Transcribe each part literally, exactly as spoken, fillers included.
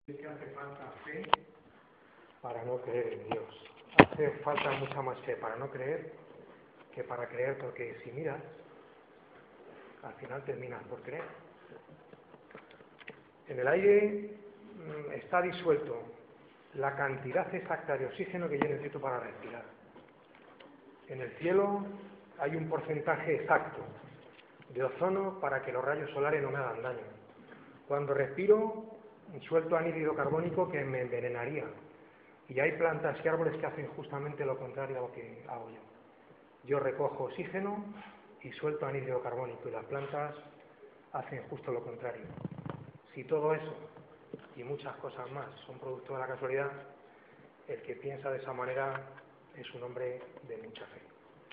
Que hace falta fe para no creer en Dios. Hace falta mucha más fe para no creer que para creer, porque si miras, al final terminas por creer. En el aire mmm, está disuelto la cantidad exacta de oxígeno que yo necesito para respirar. En el cielo hay un porcentaje exacto de ozono para que los rayos solares no me hagan daño. Cuando respiro, suelto anhídrido carbónico que me envenenaría. Y hay plantas y árboles que hacen justamente lo contrario a lo que hago yo. Yo recojo oxígeno y suelto anhídrido carbónico, y las plantas hacen justo lo contrario. Si todo eso y muchas cosas más son producto de la casualidad, el que piensa de esa manera es un hombre de mucha fe.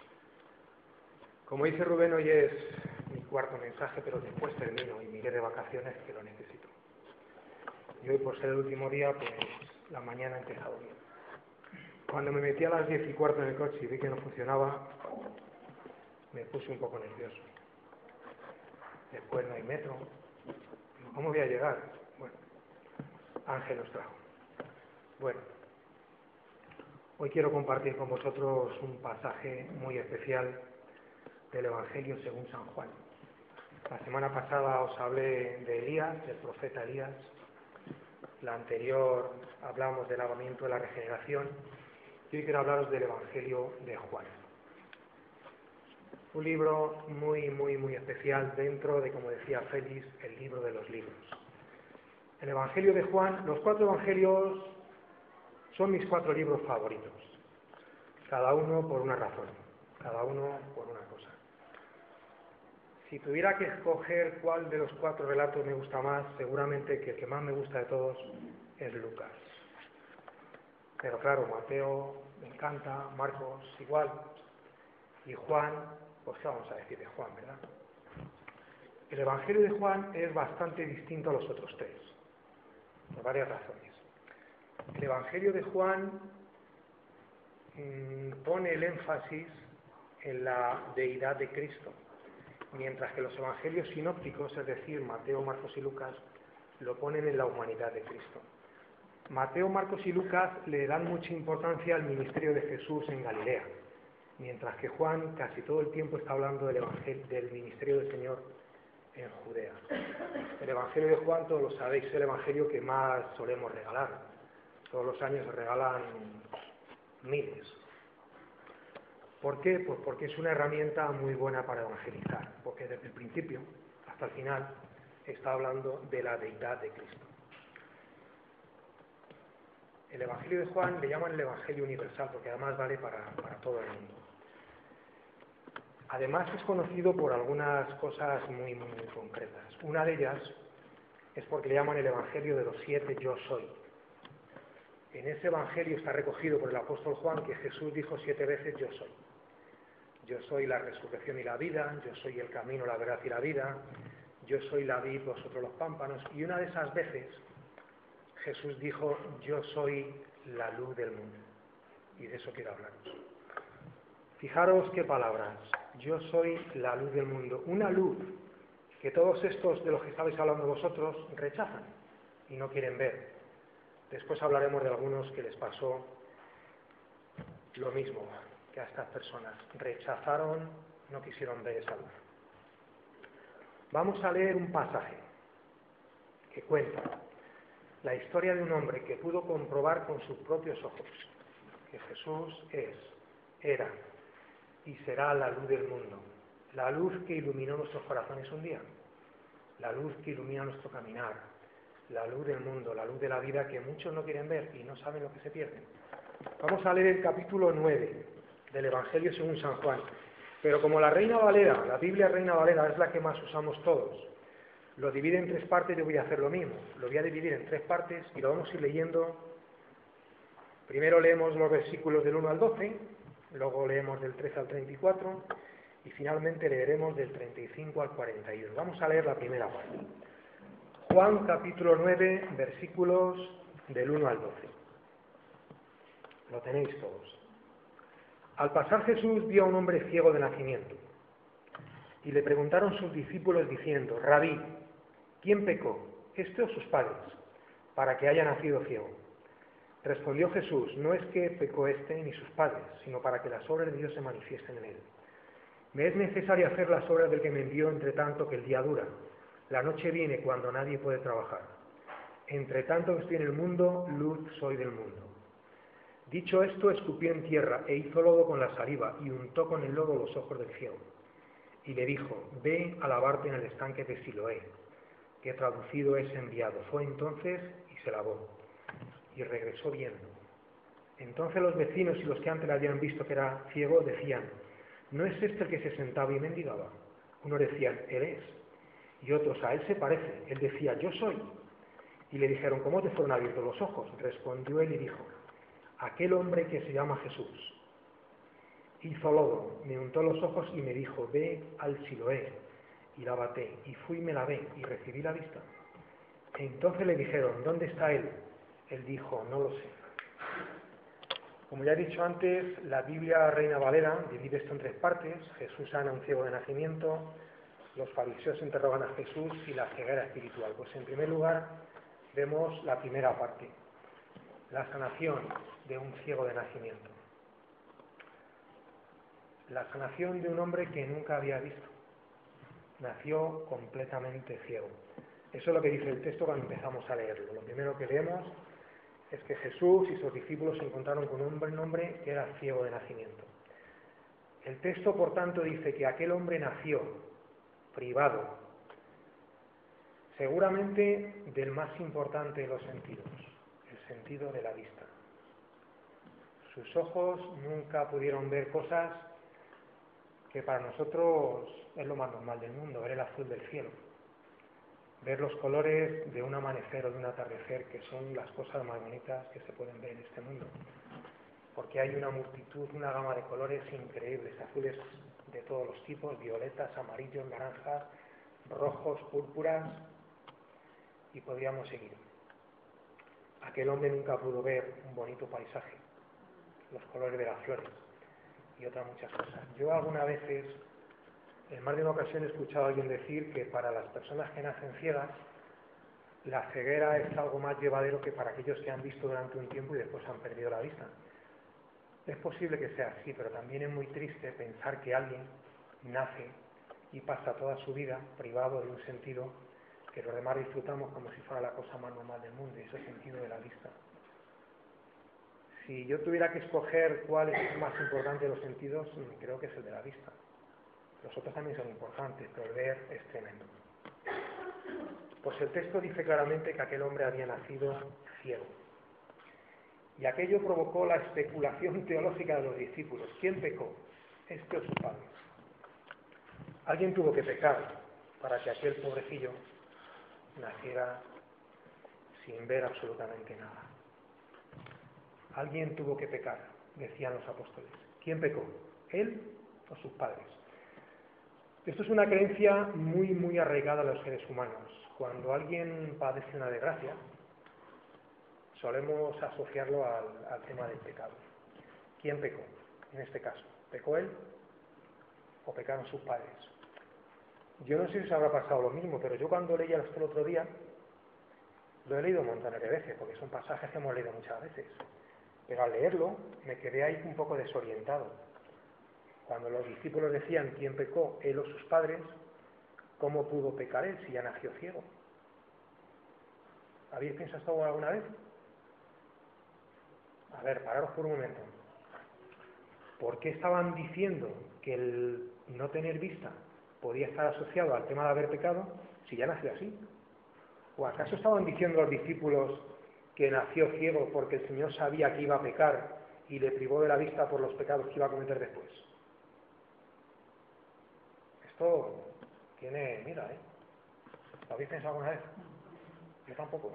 Como dice Rubén, hoy es mi cuarto mensaje, pero después termino y me iré de vacaciones, que lo necesito. Y hoy, por ser el último día, pues la mañana ha empezado bien. Cuando me metí a las diez y cuarto en el coche y vi que no funcionaba, me puse un poco nervioso. Después no hay metro. ¿Cómo voy a llegar? Bueno, Ángel nos trajo. Bueno, hoy quiero compartir con vosotros un pasaje muy especial del Evangelio según San Juan. La semana pasada os hablé de Elías, del profeta Elías. La anterior hablamos del lavamiento de la regeneración, y hoy quiero hablaros del Evangelio de Juan. Un libro muy, muy, muy especial dentro de, como decía Félix, el libro de los libros. El Evangelio de Juan, los cuatro Evangelios son mis cuatro libros favoritos, cada uno por una razón, cada uno por una cosa. Si tuviera que escoger cuál de los cuatro relatos me gusta más, seguramente que el que más me gusta de todos es Lucas. Pero claro, Mateo me encanta, Marcos igual, y Juan, pues qué vamos a decir de Juan, ¿verdad? El Evangelio de Juan es bastante distinto a los otros tres, por varias razones. El Evangelio de Juan mmm, pone el énfasis en la deidad de Cristo, mientras que los evangelios sinópticos, es decir, Mateo, Marcos y Lucas, lo ponen en la humanidad de Cristo. Mateo, Marcos y Lucas le dan mucha importancia al ministerio de Jesús en Galilea, mientras que Juan casi todo el tiempo está hablando del, evangelio, del ministerio del Señor en Judea. El Evangelio de Juan, todos lo sabéis, es el evangelio que más solemos regalar. Todos los años se regalan miles. ¿Por qué? Pues porque es una herramienta muy buena para evangelizar, porque desde el principio hasta el final está hablando de la deidad de Cristo. El Evangelio de Juan le llaman el Evangelio universal, porque además vale para, para todo el mundo. Además es conocido por algunas cosas muy, muy, muy concretas. Una de ellas es porque le llaman el Evangelio de los siete yo soy. En ese Evangelio está recogido por el apóstol Juan que Jesús dijo siete veces yo soy. Yo soy la resurrección y la vida, yo soy el camino, la verdad y la vida, yo soy la vid, vosotros los pámpanos. Y una de esas veces Jesús dijo, yo soy la luz del mundo. Y de eso quiero hablaros. Fijaros qué palabras. Yo soy la luz del mundo. Una luz que todos estos de los que estabais hablando vosotros rechazan y no quieren ver. Después hablaremos de algunos que les pasó lo mismo que a estas personas. Rechazaron, no quisieron ver esa luz. Vamos a leer un pasaje que cuenta la historia de un hombre que pudo comprobar con sus propios ojos que Jesús es, era y será la luz del mundo, la luz que iluminó nuestros corazones un día, la luz que ilumina nuestro caminar, la luz del mundo, la luz de la vida que muchos no quieren ver y no saben lo que se pierden. Vamos a leer el capítulo nueve del Evangelio según San Juan, pero como la Reina Valera, la Biblia Reina Valera es la que más usamos todos, lo divide en tres partes, yo voy a hacer lo mismo, lo voy a dividir en tres partes y lo vamos a ir leyendo. Primero leemos los versículos del uno al doce, luego leemos del trece al treinta y cuatro y finalmente leeremos del treinta y cinco al cuarenta y uno. Vamos a leer la primera parte. Juan capítulo nueve, versículos del uno al doce. Lo tenéis todos. Al pasar Jesús vio a un hombre ciego de nacimiento y le preguntaron sus discípulos diciendo, Rabí, ¿quién pecó, este o sus padres, para que haya nacido ciego. Respondió Jesús: no es que pecó éste ni sus padres, sino para que las obras de Dios se manifiesten en él. Me es necesario hacer las obras del que me envió, entre tanto que el día dura. La noche viene cuando nadie puede trabajar. Entre tanto que estoy en el mundo, luz soy del mundo. Dicho esto, escupió en tierra e hizo lodo con la saliva y untó con el lodo los ojos del ciego. Y le dijo: ve a lavarte en el estanque de Siloé, que traducido es enviado. Fue entonces y se lavó, y regresó viendo. Entonces los vecinos y los que antes le habían visto que era ciego decían: ¿no es este el que se sentaba y mendigaba? Unos decían: él es. Y otros: a él se parece. Él decía: yo soy. Y le dijeron: ¿cómo te fueron abiertos los ojos? Respondió él y dijo: aquel hombre que se llama Jesús hizo lodo, me untó los ojos y me dijo: ve al Siloé y lávate. Y fui y me lavé y recibí la vista. Entonces le dijeron: ¿dónde está él? Él dijo: no lo sé. Como ya he dicho antes, la Biblia Reina Valera divide esto en tres partes: Jesús sana a un ciego de nacimiento, los fariseos interrogan a Jesús y la ceguera espiritual. Pues en primer lugar vemos la primera parte, la sanación de un ciego de nacimiento. La sanación de un hombre que nunca había visto. Nació completamente ciego. Eso es lo que dice el texto cuando empezamos a leerlo. Lo primero que leemos es que Jesús y sus discípulos se encontraron con un hombre que era ciego de nacimiento. El texto, por tanto, dice que aquel hombre nació privado, seguramente del más importante de los sentidos, el sentido de la vista. Sus ojos nunca pudieron ver cosas que para nosotros es lo más normal del mundo: ver el azul del cielo, ver los colores de un amanecer o de un atardecer, que son las cosas más bonitas que se pueden ver en este mundo, porque hay una multitud, una gama de colores increíbles, azules de todos los tipos, violetas, amarillos, naranjas, rojos, púrpuras, y podríamos seguir. Aquel hombre nunca pudo ver un bonito paisaje, los colores de las flores y otras muchas cosas. Yo algunas veces, en más de una ocasión, he escuchado a alguien decir que para las personas que nacen ciegas, la ceguera es algo más llevadero que para aquellos que han visto durante un tiempo y después han perdido la vista. Es posible que sea así, pero también es muy triste pensar que alguien nace y pasa toda su vida privado de un sentido que los demás disfrutamos como si fuera la cosa más normal del mundo, y ese sentido de la vista. Si yo tuviera que escoger cuál es el más importante de los sentidos, creo que es el de la vista. Los otros también son importantes, pero el ver es tremendo. Pues el texto dice claramente que aquel hombre había nacido ciego. Y aquello provocó la especulación teológica de los discípulos. ¿Quién pecó? ¿Este o su padre? Alguien tuvo que pecar para que aquel pobrecillo naciera sin ver absolutamente nada. Alguien tuvo que pecar, decían los apóstoles. ¿Quién pecó? ¿Él o sus padres? Esto es una creencia muy, muy arraigada a los seres humanos. Cuando alguien padece una desgracia, solemos asociarlo al, al tema del pecado. ¿Quién pecó? En este caso, ¿pecó él o pecaron sus padres? Yo no sé si os habrá pasado lo mismo, pero yo cuando leía esto el otro día, lo he leído un montón de veces, porque son pasajes que hemos leído muchas veces. Pero al leerlo me quedé ahí un poco desorientado. Cuando los discípulos decían quién pecó, él o sus padres, ¿cómo pudo pecar él si ya nació ciego? ¿Habéis pensado esto alguna vez? A ver, pararos por un momento. ¿Por qué estaban diciendo que el no tener vista podía estar asociado al tema de haber pecado si ya nació así? ¿O acaso estaban diciendo los discípulos que nació ciego porque el Señor sabía que iba a pecar y le privó de la vista por los pecados que iba a cometer después? Esto tiene, mira, ¿eh? ¿Lo habéis pensado alguna vez? Yo tampoco.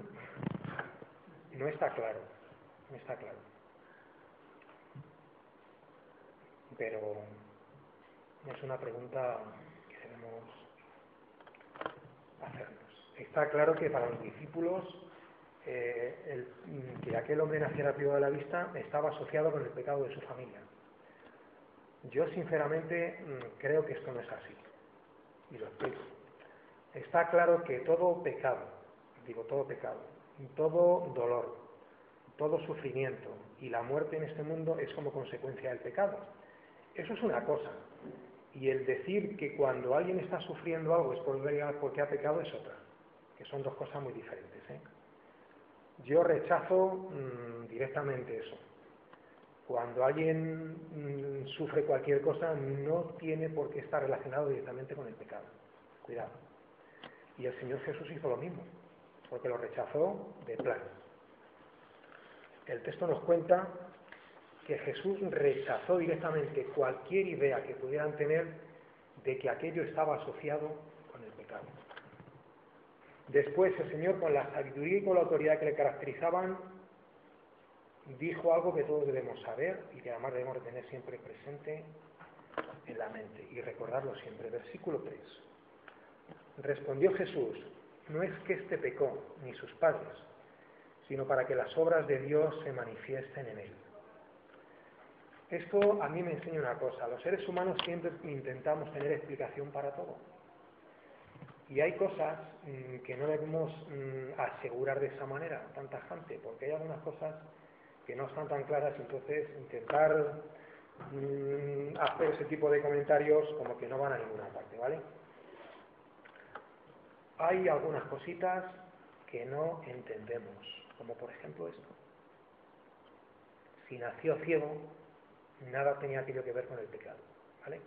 No está claro, no está claro. Pero es una pregunta que debemos hacernos. Está claro que para los discípulos eh, el, que aquel hombre naciera privado de la vista estaba asociado con el pecado de su familia. Yo sinceramente creo que esto no es así, y lo explico. Está claro que todo pecado, digo todo pecado, todo dolor, todo sufrimiento y la muerte en este mundo es como consecuencia del pecado. Eso es una cosa. Y el decir que cuando alguien está sufriendo algo es porque ha pecado es otra, que son dos cosas muy diferentes, ¿eh? Yo rechazo mmm, directamente eso. Cuando alguien mmm, sufre cualquier cosa no tiene por qué estar relacionado directamente con el pecado. Cuidado. Y el Señor Jesús hizo lo mismo, porque lo rechazó de plano. El texto nos cuenta que Jesús rechazó directamente cualquier idea que pudieran tener de que aquello estaba asociado con el pecado. Después el Señor, con la sabiduría y con la autoridad que le caracterizaban, dijo algo que todos debemos saber y que además debemos tener siempre presente en la mente y recordarlo siempre. Versículo tres. Respondió Jesús: no es que éste pecó, ni sus padres, sino para que las obras de Dios se manifiesten en él. Esto a mí me enseña una cosa: los seres humanos siempre intentamos tener explicación para todo. Y hay cosas mmm, que no debemos mmm, asegurar de esa manera, tan tajante, porque hay algunas cosas que no están tan claras, entonces intentar mmm, hacer ese tipo de comentarios como que no van a ninguna parte, ¿vale? Hay algunas cositas que no entendemos, como por ejemplo esto. Si nació ciego, nada tenía aquello que ver con el pecado, ¿vale?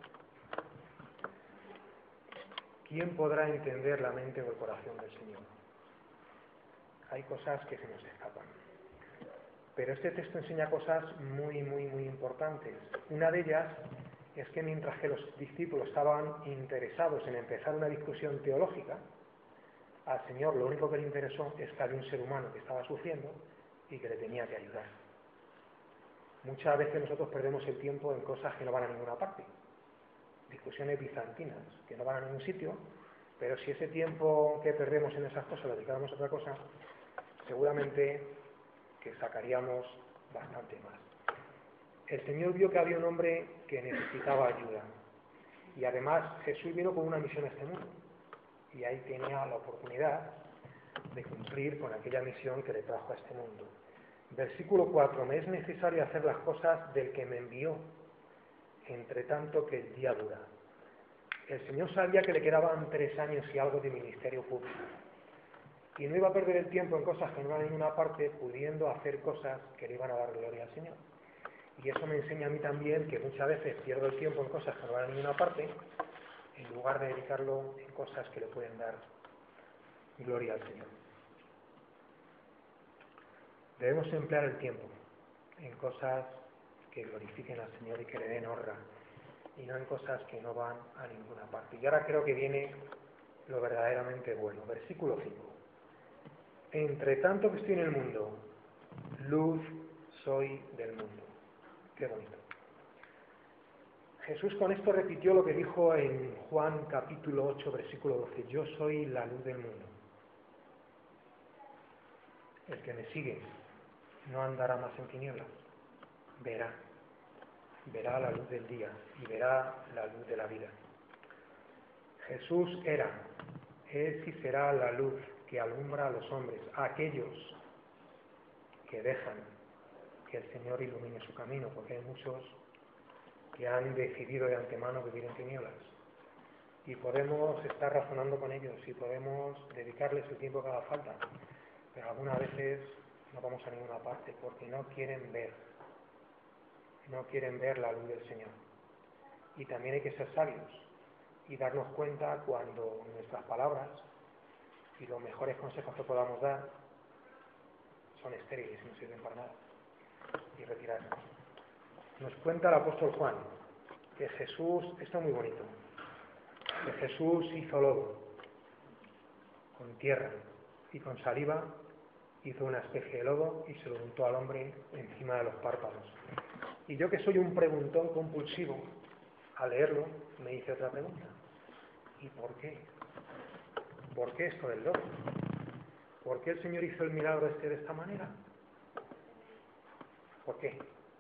¿Quién podrá entender la mente o el corazón del Señor? Hay cosas que se nos escapan. Pero este texto enseña cosas muy, muy, muy importantes. Una de ellas es que mientras que los discípulos estaban interesados en empezar una discusión teológica, al Señor lo único que le interesó es que había un ser humano que estaba sufriendo y que le tenía que ayudar. Muchas veces nosotros perdemos el tiempo en cosas que no van a ninguna parte. Discusiones bizantinas, que no van a ningún sitio, pero si ese tiempo que perdemos en esas cosas lo dedicáramos a otra cosa, seguramente que sacaríamos bastante más. El Señor vio que había un hombre que necesitaba ayuda, y además Jesús vino con una misión a este mundo, y ahí tenía la oportunidad de cumplir con aquella misión que le trajo a este mundo. Versículo cuatro, me es necesario hacer las cosas del que me envió, entre tanto que el día dura. El Señor sabía que le quedaban tres años y algo de ministerio público, y no iba a perder el tiempo en cosas que no iban a ninguna parte, pudiendo hacer cosas que le iban a dar gloria al Señor. Y eso me enseña a mí también que muchas veces pierdo el tiempo en cosas que no van a ninguna parte, en lugar de dedicarlo en cosas que le pueden dar gloria al Señor. Debemos emplear el tiempo en cosas que glorifiquen al Señor y que le den honra, y no en cosas que no van a ninguna parte. Y ahora creo que viene lo verdaderamente bueno. Versículo cinco. Entre tanto que estoy en el mundo, luz soy del mundo. Qué bonito. Jesús con esto repitió lo que dijo en Juan capítulo ocho, versículo doce. Yo soy la luz del mundo. El que me sigue no andará más en tinieblas. Verá. Verá la luz del día y verá la luz de la vida. Jesús era, es y será la luz que alumbra a los hombres, a aquellos que dejan que el Señor ilumine su camino, porque hay muchos que han decidido de antemano vivir en tinieblas. Y podemos estar razonando con ellos y podemos dedicarles el tiempo que haga falta, pero algunas veces no vamos a ninguna parte porque no quieren ver, no quieren ver la luz del Señor. Y también hay que ser sabios y darnos cuenta cuando nuestras palabras y los mejores consejos que podamos dar son estériles y no sirven para nada, y retirarnos. Nos cuenta el apóstol Juan que Jesús, esto es muy bonito, que Jesús hizo lodo con tierra y con saliva, hizo una especie de lodo y se lo untó al hombre encima de los párpados. Y yo, que soy un preguntón compulsivo, al leerlo me hice otra pregunta: ¿y por qué? ¿Por qué esto del lodo? ¿Por qué el Señor hizo el milagro este de esta manera? ¿Por qué?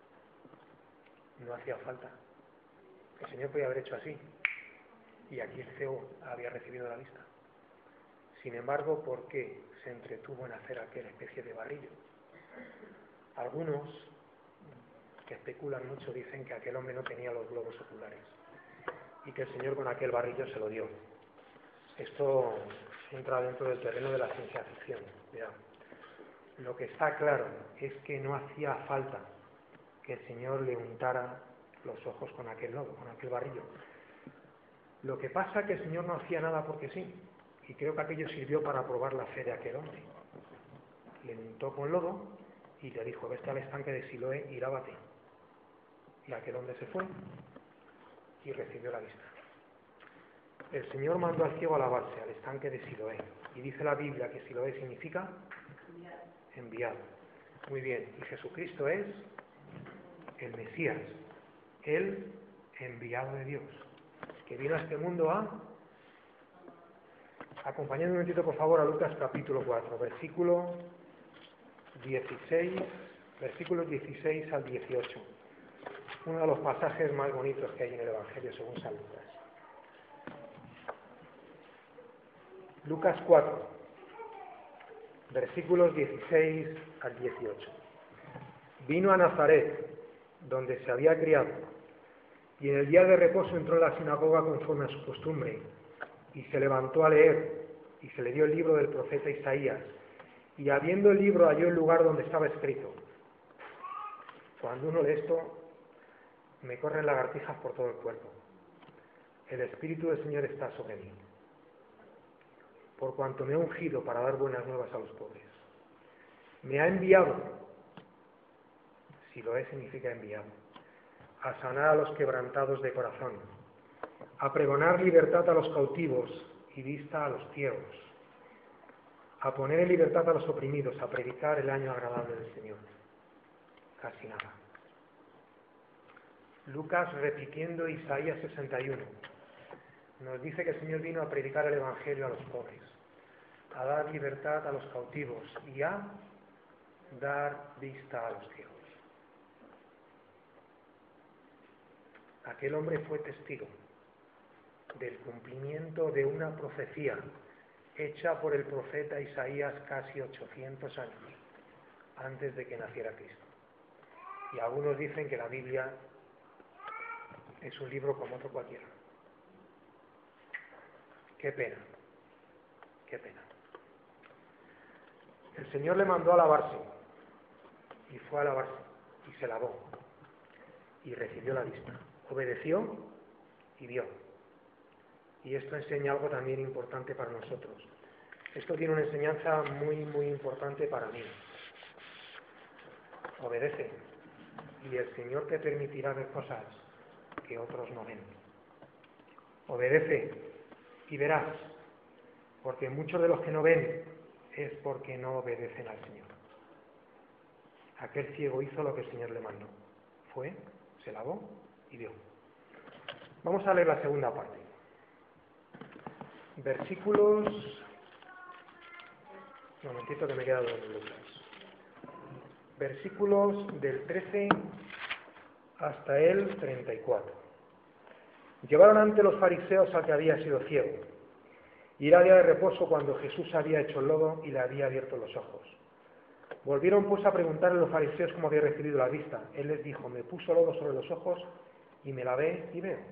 No hacía falta. El Señor podía haber hecho así, y aquí el ciego había recibido la vista. Sin embargo, ¿por qué se entretuvo en hacer aquella especie de barrillo. Algunos que especulan mucho dicen que aquel hombre no tenía los globos oculares y que el Señor con aquel barrillo se lo dio. Esto entra dentro del terreno de la ciencia ficción. Ya. Lo que está claro es que no hacía falta que el Señor le untara los ojos con aquel lodo, con aquel barrillo. Lo que pasa es que el Señor no hacía nada porque sí, y creo que aquello sirvió para probar la fe de aquel hombre. Le untó con lodo y le dijo: vete al estanque de Siloé y lávate. Y aquel hombre se fue y recibió la vista. El Señor mandó al ciego a lavarse al estanque de Siloé, y dice la Biblia que Siloé significa enviado. Muy bien, y Jesucristo es el Mesías, el enviado de Dios, que vino a este mundo a... Acompañadme un momentito, por favor, a Lucas capítulo cuatro, versículo dieciséis, versículos dieciséis al dieciocho. Uno de los pasajes más bonitos que hay en el Evangelio según San Lucas. Lucas cuatro, versículos dieciséis al dieciocho. Vino a Nazaret, donde se había criado, y en el día de reposo entró en la sinagoga conforme a su costumbre, y se levantó a leer, y se le dio el libro del profeta Isaías, y abriendo el libro halló el lugar donde estaba escrito. Cuando uno lee esto, me corren lagartijas por todo el cuerpo. El Espíritu del Señor está sobre mí, por cuanto me ha ungido para dar buenas nuevas a los pobres. Me ha enviado, si lo es significa enviado, a sanar a los quebrantados de corazón, a pregonar libertad a los cautivos y vista a los ciegos, a poner en libertad a los oprimidos, a predicar el año agradable del Señor. Casi nada. Lucas, repitiendo Isaías sesenta y uno, nos dice que el Señor vino a predicar el Evangelio a los pobres, a dar libertad a los cautivos y a dar vista a los ciegos. Aquel hombre fue testigo del cumplimiento de una profecía hecha por el profeta Isaías casi ochocientos años antes de que naciera Cristo. Y algunos dicen que la Biblia es un libro como otro cualquiera. Qué pena, qué pena. El Señor le mandó a lavarse, y fue a lavarse, y se lavó, y recibió la vista. Obedeció y vio. Y esto enseña algo también importante para nosotros. Esto tiene una enseñanza muy, muy importante para mí. Obedece, y el Señor te permitirá ver cosas que otros no ven. Obedece y verás, porque muchos de los que no ven es porque no obedecen al Señor. Aquel ciego hizo lo que el Señor le mandó. Fue, se lavó y vio. Vamos a leer la segunda parte. Versículos... Un momentito que me he quedado en Lucas. Versículos del trece hasta el treinta y cuatro. Llevaron ante los fariseos al que había sido ciego, y era día de reposo cuando Jesús había hecho el lodo y le había abierto los ojos. Volvieron pues a preguntarle a los fariseos cómo había recibido la vista. Él les dijo: me puso lodo sobre los ojos y me lavé y veo.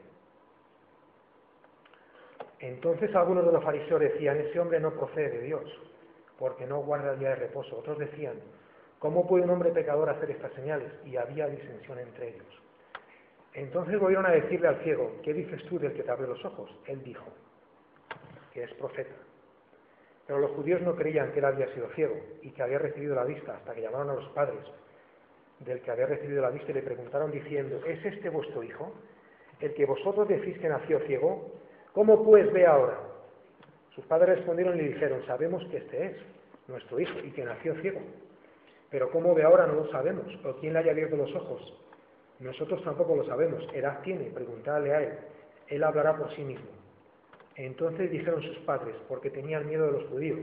Entonces algunos de los fariseos decían: ese hombre no procede de Dios, porque no guarda el día de reposo. Otros decían: ¿cómo puede un hombre pecador hacer estas señales? Y había disensión entre ellos. Entonces volvieron a decirle al ciego: ¿qué dices tú del que te abre los ojos? Él dijo que es profeta. Pero los judíos no creían que él había sido ciego y que había recibido la vista, hasta que llamaron a los padres del que había recibido la vista y le preguntaron diciendo: ¿es este vuestro hijo, el que vosotros decís que nació ciego? ¿Cómo pues ve ahora? Sus padres respondieron y le dijeron: sabemos que este es nuestro hijo y que nació ciego, pero cómo ve ahora no lo sabemos, o quién le haya abierto los ojos. Nosotros tampoco lo sabemos. ¿Edad tiene? Preguntadle a él. Él hablará por sí mismo. Entonces dijeron sus padres, porque tenían miedo de los judíos,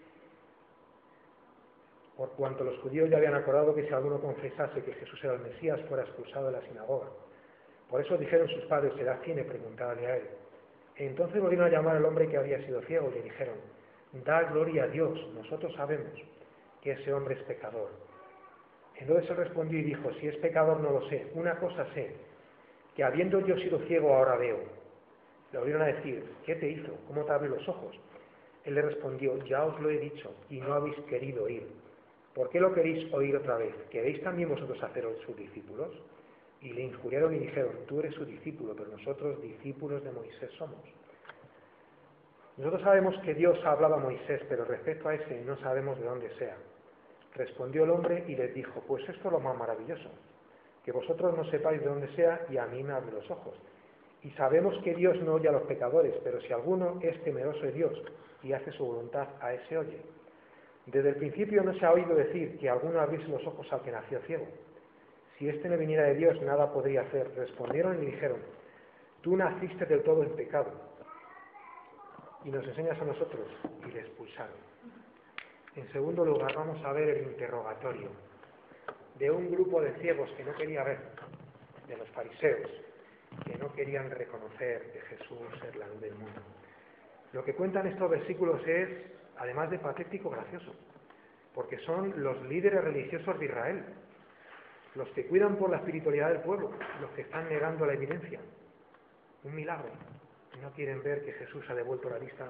por cuanto los judíos ya habían acordado que si alguno confesase que Jesús era el Mesías, fuera expulsado de la sinagoga. Por eso dijeron sus padres: ¿edad tiene? Preguntadle a él. Entonces volvieron a llamar al hombre que había sido ciego y le dijeron: da gloria a Dios, nosotros sabemos que ese hombre es pecador. Entonces él respondió y dijo, si es pecador no lo sé, una cosa sé, que habiendo yo sido ciego ahora veo. Le volvieron a decir, ¿qué te hizo? ¿Cómo te abrió los ojos? Él le respondió, ya os lo he dicho y no habéis querido oír. ¿Por qué lo queréis oír otra vez? ¿Queréis también vosotros haceros sus discípulos? Y le injuriaron y dijeron, tú eres su discípulo, pero nosotros discípulos de Moisés somos. Nosotros sabemos que Dios ha hablado a Moisés, pero respecto a ese no sabemos de dónde sea. Respondió el hombre y les dijo, pues esto es lo más maravilloso, que vosotros no sepáis de dónde sea y a mí me abre los ojos. Y sabemos que Dios no oye a los pecadores, pero si alguno es temeroso de Dios y hace su voluntad, a ese oye. Desde el principio no se ha oído decir que alguno abriese los ojos al que nació ciego. Si éste no viniera de Dios, nada podría hacer. Respondieron y dijeron, tú naciste del todo en pecado, y nos enseñas a nosotros, y le expulsaron. En segundo lugar, vamos a ver el interrogatorio de un grupo de ciegos que no quería ver, de los fariseos, que no querían reconocer que Jesús es la luz del mundo. Lo que cuentan estos versículos es, además de patético, gracioso, porque son los líderes religiosos de Israel, los que cuidan por la espiritualidad del pueblo, los que están negando la evidencia. Un milagro. No quieren ver que Jesús ha devuelto la vista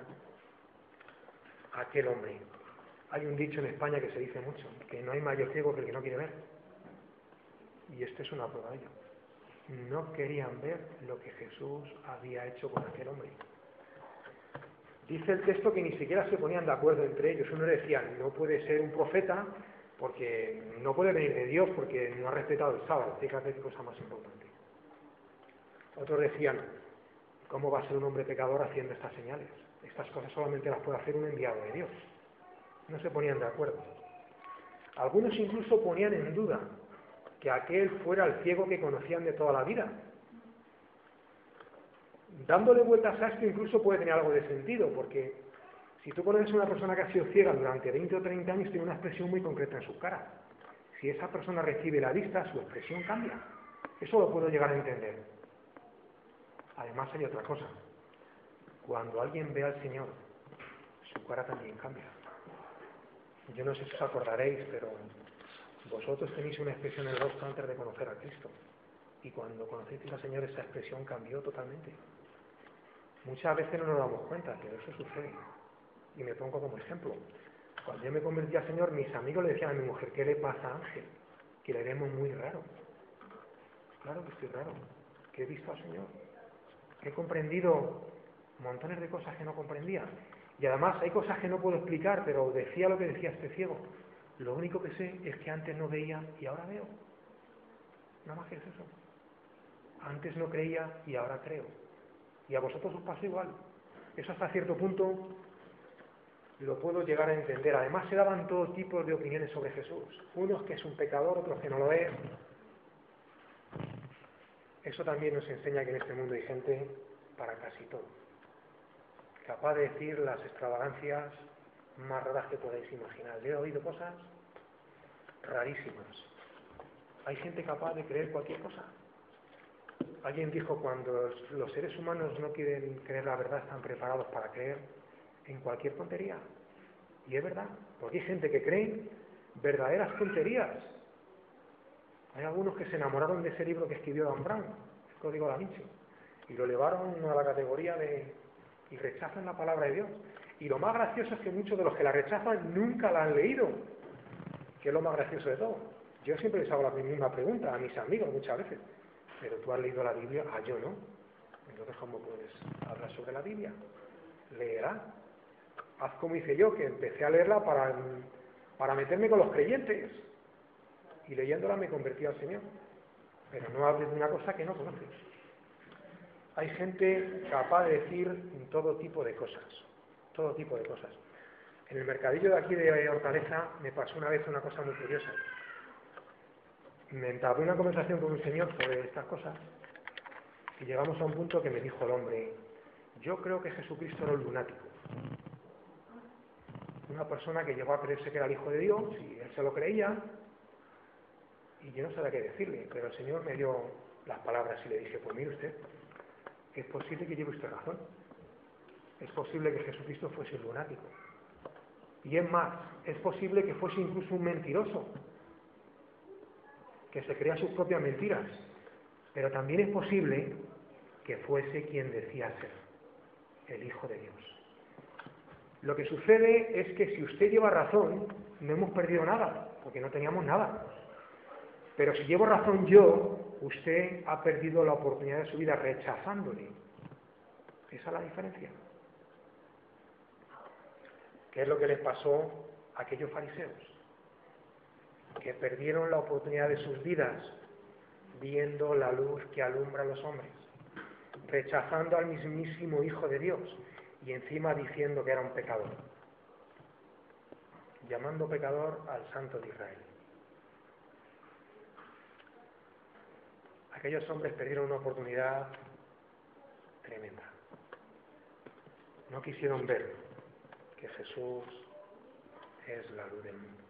a aquel hombre. Hay un dicho en España que se dice mucho, que no hay mayor ciego que el que no quiere ver. Y este es una prueba de ello. No querían ver lo que Jesús había hecho con aquel hombre. Dice el texto que ni siquiera se ponían de acuerdo entre ellos. Uno decía, no puede ser un profeta porque no puede venir de Dios porque no ha respetado el sábado. Fíjate qué cosa más importante. Otros decían, ¿cómo va a ser un hombre pecador haciendo estas señales? Estas cosas solamente las puede hacer un enviado de Dios. No se ponían de acuerdo. Algunos incluso ponían en duda que aquel fuera el ciego que conocían de toda la vida. Dándole vueltas a esto incluso puede tener algo de sentido, porque si tú conoces a una persona que ha sido ciega durante veinte o treinta años, tiene una expresión muy concreta en su cara. Si esa persona recibe la vista, su expresión cambia. Eso lo puedo llegar a entender. Además hay otra cosa. Cuando alguien ve al Señor, su cara también cambia. Yo no sé si os acordaréis, pero vosotros tenéis una expresión en el rostro antes de conocer a Cristo. Y cuando conocisteis al Señor, esa expresión cambió totalmente. Muchas veces no nos damos cuenta, pero eso sucede. Y me pongo como ejemplo. Cuando yo me convertí al Señor, mis amigos le decían a mi mujer, ¿qué le pasa a Ángel? Que le vemos muy raro. Claro que estoy raro, que he visto al Señor. He comprendido montones de cosas que no comprendía. Y además hay cosas que no puedo explicar, pero decía lo que decía este ciego. Lo único que sé es que antes no veía y ahora veo. Nada más que es eso. Antes no creía y ahora creo. Y a vosotros os pasa igual. Eso hasta cierto punto lo puedo llegar a entender. Además se daban todo tipo de opiniones sobre Jesús. Unos que es un pecador, otros que no lo es. Eso también nos enseña que en este mundo hay gente para casi todo. Capaz de decir las extravagancias más raras que podáis imaginar. Yo he oído cosas rarísimas. Hay gente capaz de creer cualquier cosa. Alguien dijo, cuando los seres humanos no quieren creer la verdad, están preparados para creer en cualquier tontería. Y es verdad, porque hay gente que cree verdaderas tonterías. Hay algunos que se enamoraron de ese libro que escribió Dan Brown, el Código Da Vinci, y lo elevaron a la categoría de... y rechazan la palabra de Dios. Y lo más gracioso es que muchos de los que la rechazan nunca la han leído, que es lo más gracioso de todo. Yo siempre les hago la misma pregunta a mis amigos muchas veces. Pero tú has leído la Biblia, ah, yo no. Entonces, ¿cómo puedes hablar sobre la Biblia? Léela. Haz como hice yo, que empecé a leerla para, para meterme con los creyentes. Y leyéndola me convertí al Señor. Pero no hables de una cosa que no conoces. Hay gente capaz de decir todo tipo de cosas. Todo tipo de cosas. En el mercadillo de aquí de Hortaleza me pasó una vez una cosa muy curiosa. Me entablé una conversación con un señor sobre estas cosas y llegamos a un punto que me dijo el hombre, yo creo que Jesucristo era un lunático. Una persona que llegó a creerse que era el Hijo de Dios y él se lo creía y yo no sabía qué decirle, pero el Señor me dio las palabras y le dije, pues mire usted, es posible que lleve usted razón. Es posible que Jesucristo fuese un lunático. Y es más, es posible que fuese incluso un mentiroso, que se crea sus propias mentiras, pero también es posible que fuese quien decía ser, el Hijo de Dios. Lo que sucede es que si usted lleva razón, no hemos perdido nada, porque no teníamos nada. Pero si llevo razón yo, usted ha perdido la oportunidad de su vida rechazándole. Esa es la diferencia. ¿Qué es lo que les pasó a aquellos fariseos? Que perdieron la oportunidad de sus vidas viendo la luz que alumbra a los hombres, rechazando al mismísimo Hijo de Dios y encima diciendo que era un pecador, llamando pecador al Santo de Israel. Aquellos hombres perdieron una oportunidad tremenda. No quisieron ver que Jesús es la luz del mundo.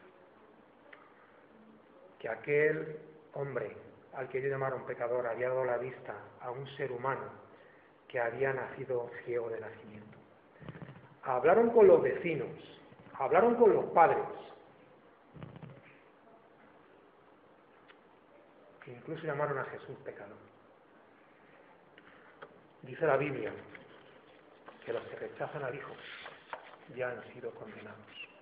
Que aquel hombre al que ellos llamaron pecador había dado la vista a un ser humano que había nacido ciego de nacimiento. Hablaron con los vecinos, hablaron con los padres, que incluso llamaron a Jesús pecador. Dice la Biblia que los que rechazan al Hijo ya han sido condenados.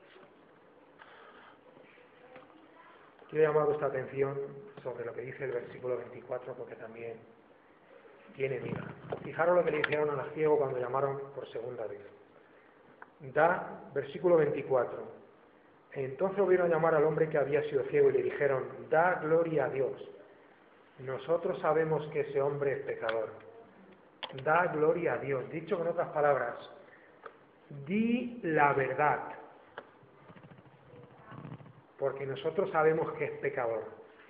Quiero llamar vuestra atención sobre lo que dice el versículo veinticuatro, porque también tiene vida. Fijaros lo que le dijeron al ciego cuando llamaron por segunda vez. Da, versículo veinticuatro. Entonces volvieron a llamar al hombre que había sido ciego y le dijeron, da gloria a Dios. Nosotros sabemos que ese hombre es pecador. Da gloria a Dios. Dicho con otras palabras, di la verdad, porque nosotros sabemos que es pecador.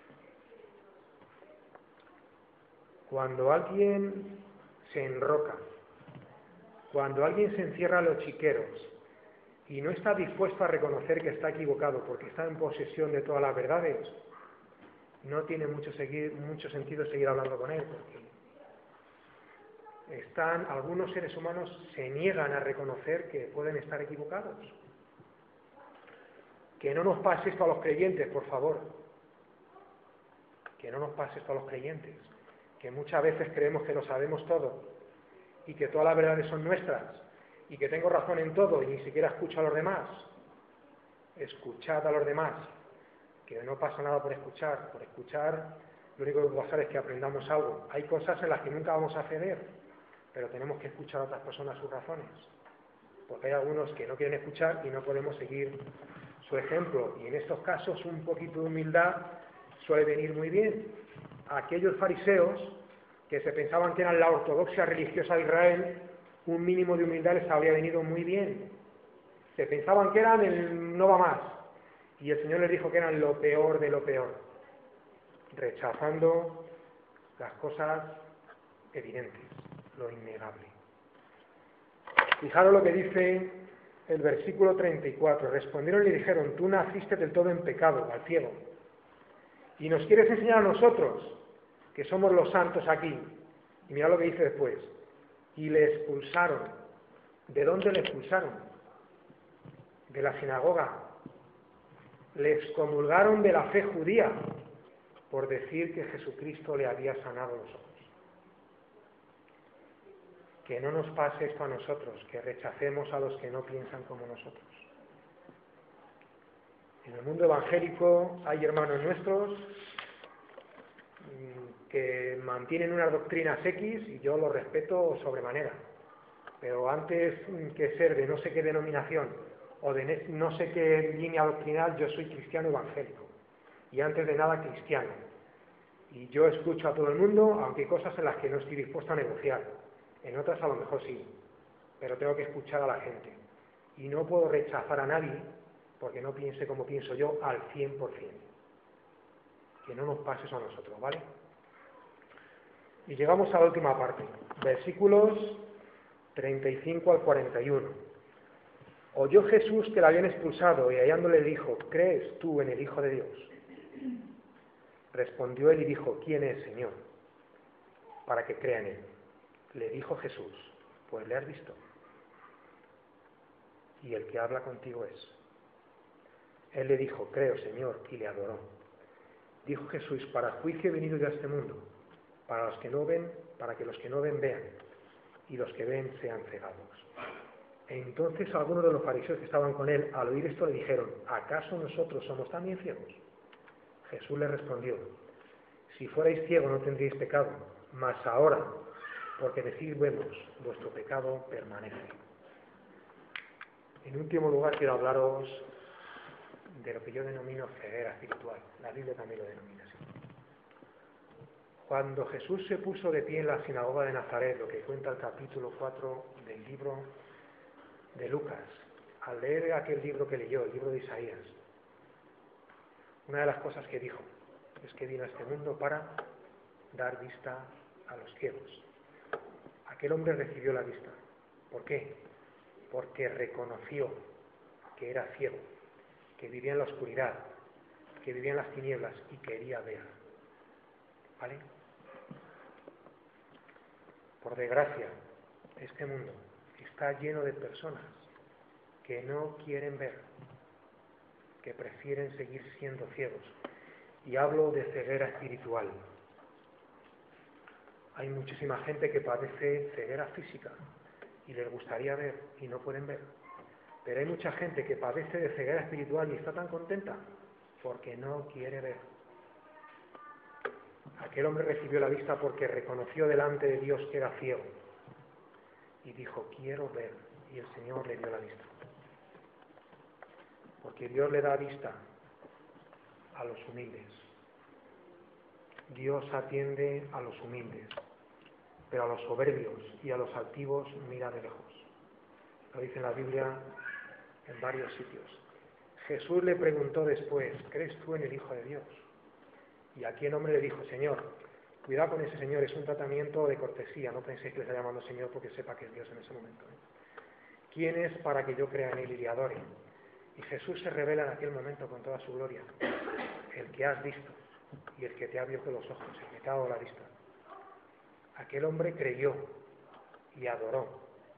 Cuando alguien se enroca, cuando alguien se encierra a los chiqueros y no está dispuesto a reconocer que está equivocado porque está en posesión de todas las verdades, no tiene mucho, seguir, mucho sentido seguir hablando con él, porque están, algunos seres humanos se niegan a reconocer que pueden estar equivocados. Que no nos pase esto a los creyentes, por favor. Que no nos pase esto a los creyentes. Que muchas veces creemos que lo sabemos todo y que todas las verdades son nuestras y que tengo razón en todo y ni siquiera escucho a los demás. Escuchad a los demás, que no pasa nada por escuchar. Por escuchar, lo único que puede pasar es que aprendamos algo. Hay cosas en las que nunca vamos a ceder, pero tenemos que escuchar a otras personas sus razones. Porque hay algunos que no quieren escuchar y no podemos seguir su ejemplo. Y en estos casos un poquito de humildad suele venir muy bien. A aquellos fariseos que se pensaban que eran la ortodoxia religiosa de Israel, un mínimo de humildad les habría venido muy bien. Se pensaban que eran el no va más. Y el Señor les dijo que eran lo peor de lo peor, rechazando las cosas evidentes, lo innegable. Fijaros lo que dice el versículo treinta y cuatro. Respondieron y le dijeron, tú naciste del todo en pecado, al ciego, y nos quieres enseñar a nosotros, que somos los santos aquí. Y mira lo que dice después. Y le expulsaron. ¿De dónde le expulsaron? De la sinagoga. Le excomulgaron de la fe judía por decir que Jesucristo le había sanado los ojos. Que no nos pase esto a nosotros, que rechacemos a los que no piensan como nosotros. En el mundo evangélico hay hermanos nuestros que mantienen unas doctrinas X y yo los respeto sobremanera. Pero antes que ser de no sé qué denominación o de no sé qué línea doctrinal, yo soy cristiano evangélico. Y antes de nada cristiano. Y yo escucho a todo el mundo, aunque hay cosas en las que no estoy dispuesto a negociar. En otras a lo mejor sí, pero tengo que escuchar a la gente. Y no puedo rechazar a nadie porque no piense como pienso yo al cien por cien. Que no nos pase eso a nosotros, ¿vale? Y llegamos a la última parte, versículos treinta y cinco al cuarenta y uno. Oyó Jesús que la habían expulsado y hallándole dijo, ¿crees tú en el Hijo de Dios? Respondió él y dijo, ¿quién es, Señor? Para que crea en él. Le dijo Jesús, pues le has visto. y el que habla contigo es. Él le dijo, creo, Señor, y le adoró. Dijo Jesús, para juicio he venido yo a este mundo, para los que no ven, para que los que no ven vean, y los que ven sean cegados. Entonces algunos de los fariseos que estaban con él, al oír esto, le dijeron, ¿acaso nosotros somos también ciegos? Jesús le respondió, si fuerais ciegos no tendríais pecado, mas ahora, porque decís vemos, vuestro pecado permanece. En último lugar quiero hablaros de lo que yo denomino ceguera espiritual. La Biblia también lo denomina así. Cuando Jesús se puso de pie en la sinagoga de Nazaret, lo que cuenta el capítulo cuatro del libro de Lucas, al leer aquel libro que leyó, el libro de Isaías, una de las cosas que dijo es que vino a este mundo para dar vista a los ciegos. Aquel hombre recibió la vista. ¿Por qué? Porque reconoció que era ciego, que vivía en la oscuridad, que vivía en las tinieblas y quería ver. ¿Vale? Por desgracia, este mundo está lleno de personas que no quieren ver, que prefieren seguir siendo ciegos. Y hablo de ceguera espiritual. Hay muchísima gente que padece ceguera física y les gustaría ver y no pueden ver. Pero hay mucha gente que padece de ceguera espiritual y está tan contenta porque no quiere ver. Aquel hombre recibió la vista porque reconoció delante de Dios que era ciego y dijo, quiero ver, y el Señor le dio la vista. Porque Dios le da vista a los humildes. Dios atiende a los humildes, pero a los soberbios y a los altivos mira de lejos. Lo dice en la Biblia en varios sitios. Jesús le preguntó después, ¿crees tú en el Hijo de Dios? Y aquí el hombre le dijo, Señor, cuidado con ese Señor, es un tratamiento de cortesía, no penséis que le está llamando Señor porque sepa que es Dios en ese momento. ¿eh? ¿Quién es para que yo crea en él y le adore? Y Jesús se revela en aquel momento con toda su gloria, el que has visto y el que te ha abierto los ojos, el que te ha dado la vista. Aquel hombre creyó y adoró.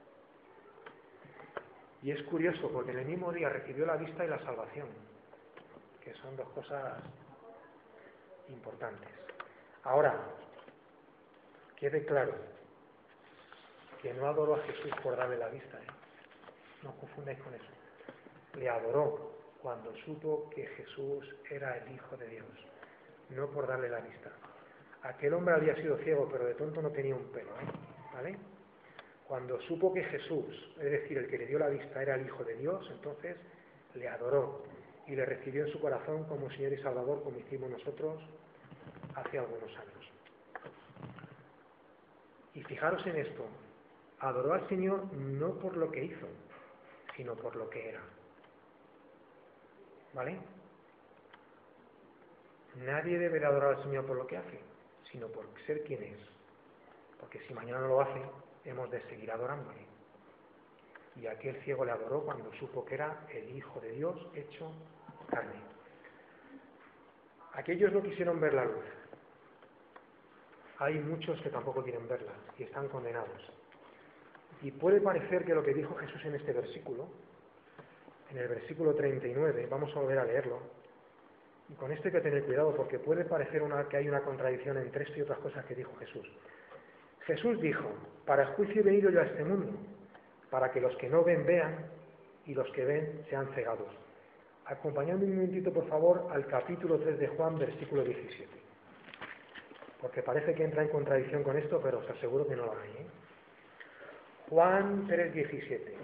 Y es curioso porque en el mismo día recibió la vista y la salvación, que son dos cosas importantes. Ahora, quede claro que no adoró a Jesús por darle la vista, ¿eh? No os confundáis con eso. Le adoró cuando supo que Jesús era el Hijo de Dios, no por darle la vista. Aquel hombre había sido ciego, pero de tonto no tenía un pelo, ¿eh? ¿Vale? Cuando supo que Jesús, es decir, el que le dio la vista, era el Hijo de Dios, entonces le adoró y le recibió en su corazón como Señor y Salvador, como hicimos nosotros hace algunos años. Y fijaros en esto, adoró al Señor no por lo que hizo, sino por lo que era. ¿Vale? Nadie debe de adorar al Señor por lo que hace, sino por ser quien es. Porque si mañana no lo hace, hemos de seguir adorándole. Y aquel ciego le adoró cuando supo que era el Hijo de Dios hecho carne. Aquellos no quisieron ver la luz. Hay muchos que tampoco quieren verla y están condenados. Y puede parecer que lo que dijo Jesús en este versículo, en el versículo treinta y nueve, vamos a volver a leerlo, y con esto hay que tener cuidado porque puede parecer una, que hay una contradicción entre esto y otras cosas que dijo Jesús. Jesús dijo, para juicio he venido yo a este mundo, para que los que no ven vean y los que ven sean cegados. Acompañadme un momentito, por favor, al capítulo tres de Juan, versículo diecisiete. Porque parece que entra en contradicción con esto, pero os aseguro que no lo hay, ¿eh? Juan tres, diecisiete.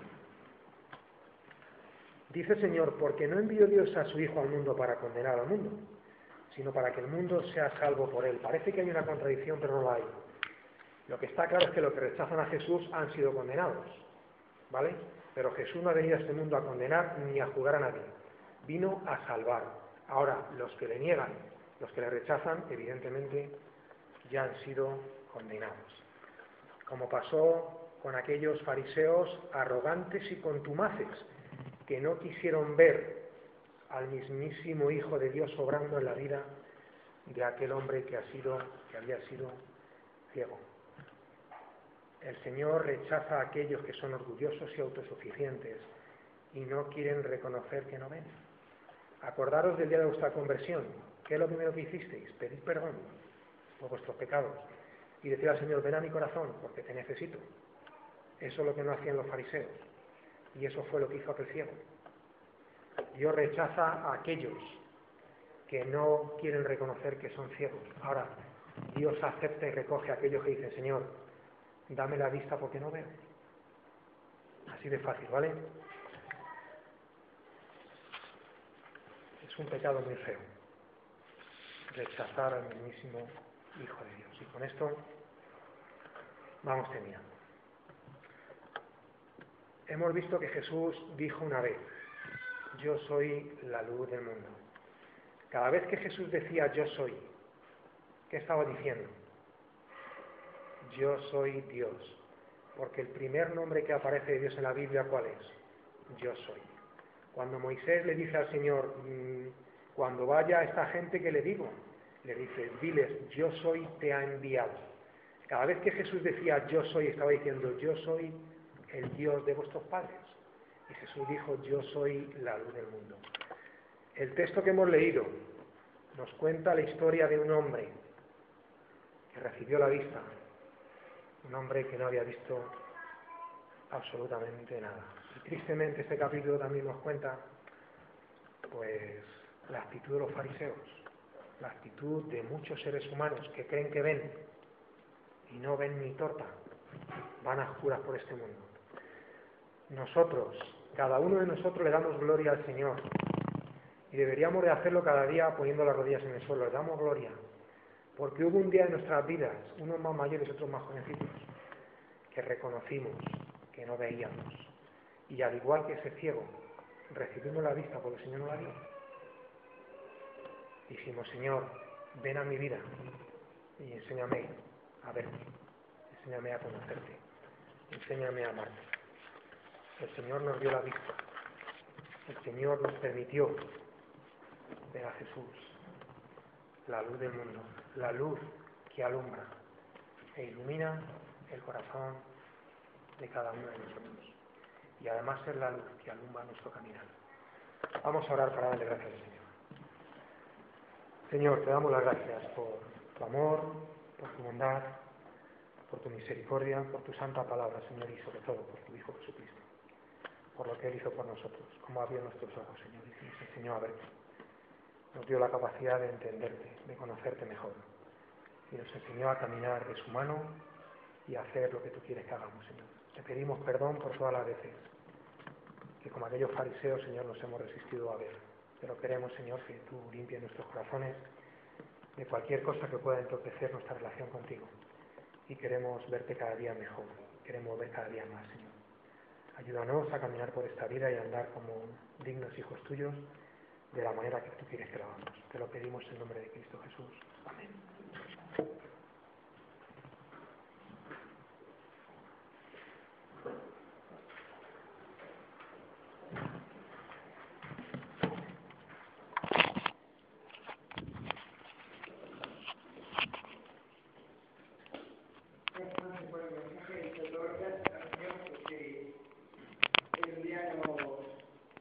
Dice el Señor, porque no envió Dios a su Hijo al mundo para condenar al mundo, sino para que el mundo sea salvo por él. Parece que hay una contradicción, pero no la hay. Lo que está claro es que los que rechazan a Jesús han sido condenados, ¿vale? Pero Jesús no ha venido a este mundo a condenar ni a juzgar a nadie. Vino a salvar. Ahora, los que le niegan, los que le rechazan, evidentemente ya han sido condenados. Como pasó con aquellos fariseos arrogantes y contumaces que no quisieron ver al mismísimo Hijo de Dios obrando en la vida de aquel hombre que, ha sido, que había sido ciego. El Señor rechaza a aquellos que son orgullosos y autosuficientes y no quieren reconocer que no ven. Acordaros del día de vuestra conversión. ¿Qué es lo primero que hicisteis? Pedid perdón por vuestros pecados y decir al Señor, ven a mi corazón porque te necesito. Eso es lo que no hacían los fariseos y eso fue lo que hizo aquel ciego. Dios rechaza a aquellos que no quieren reconocer que son ciegos. Ahora, Dios acepta y recoge a aquellos que dicen, Señor, dame la vista porque no veo. Así de fácil, ¿vale? Es un pecado muy feo rechazar al mismísimo Hijo de Dios. Y con esto vamos terminando. Hemos visto que Jesús dijo una vez, yo soy la luz del mundo. Cada vez que Jesús decía yo soy, ¿qué estaba diciendo? Yo soy Dios. Porque el primer nombre que aparece de Dios en la Biblia, ¿cuál es? Yo soy. Cuando Moisés le dice al Señor, cuando vaya a esta gente, ¿qué le digo? Le dice, diles, yo soy, te ha enviado. Cada vez que Jesús decía yo soy, estaba diciendo, yo soy el Dios de vuestros padres. Y Jesús dijo, yo soy la luz del mundo. El texto que hemos leído nos cuenta la historia de un hombre que recibió la vista, un hombre que no había visto absolutamente nada. Y tristemente este capítulo también nos cuenta pues la actitud de los fariseos, la actitud de muchos seres humanos que creen que ven y no ven ni torta, van a oscuras por este mundo. Nosotros, cada uno de nosotros le damos gloria al Señor y deberíamos de hacerlo cada día poniendo las rodillas en el suelo, le damos gloria, porque hubo un día en nuestras vidas, unos más mayores y otros más jovencitos, que reconocimos que no veíamos y al igual que ese ciego, recibimos la vista porque el Señor nos la dio. Dijimos, Señor, ven a mi vida y enséñame a verte, enséñame a conocerte, enséñame a amarte. El Señor nos dio la vista, el Señor nos permitió ver a Jesús, la luz del mundo, la luz que alumbra e ilumina el corazón de cada uno de nosotros. Y además es la luz que alumbra nuestro caminar. Vamos a orar para darle gracias al Señor. Señor, te damos las gracias por tu amor, por tu bondad, por tu misericordia, por tu santa palabra, Señor, y sobre todo por tu Hijo Jesucristo, por lo que Él hizo por nosotros, como abrió nuestros ojos, Señor, y nos enseñó a verte. Nos dio la capacidad de entenderte, de conocerte mejor, y nos enseñó a caminar de su mano y a hacer lo que tú quieres que hagamos, Señor. Te pedimos perdón por todas las veces que como aquellos fariseos, Señor, nos hemos resistido a ver. Pero queremos, Señor, que tú limpies nuestros corazones de cualquier cosa que pueda entorpecer nuestra relación contigo. Y queremos verte cada día mejor, queremos ver cada día más, Señor. Ayúdanos a caminar por esta vida y a andar como dignos hijos tuyos de la manera que tú quieres que lo hagamos. Te lo pedimos en nombre de Cristo Jesús. Amén.